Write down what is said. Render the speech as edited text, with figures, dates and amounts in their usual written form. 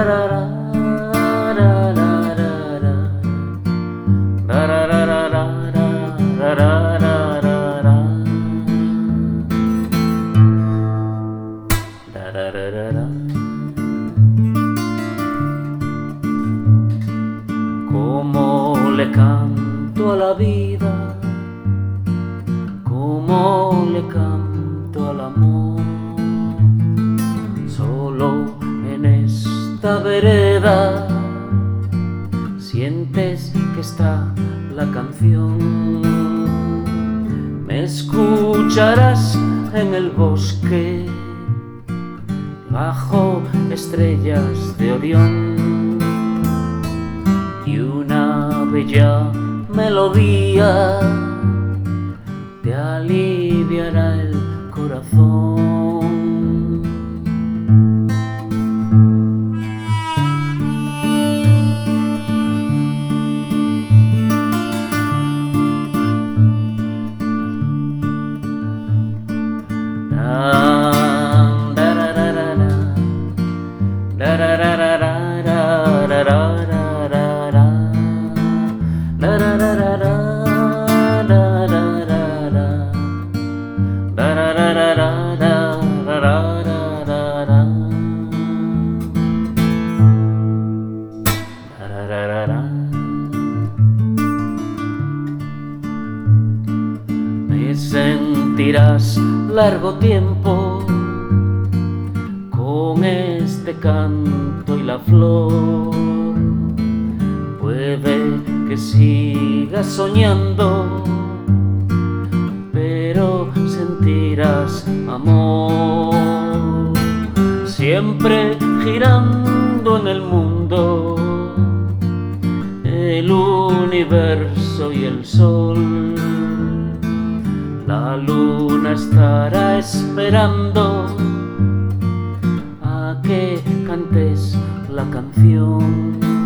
Cómo le canto a la vida, cómo le canto al amor. Solo en esta vereda sientes que está la canción. Me escucharás en el bosque, bajo estrellas de Orión, y una bella melodía te aliviará el corazón. Me sentirás largo tiempo con este canto y la flor. Puede que sigas soñando, pero sentirás amor. Siempre girando en el mundo, el universo y el sol. La luna estará esperando a que cantes la canción.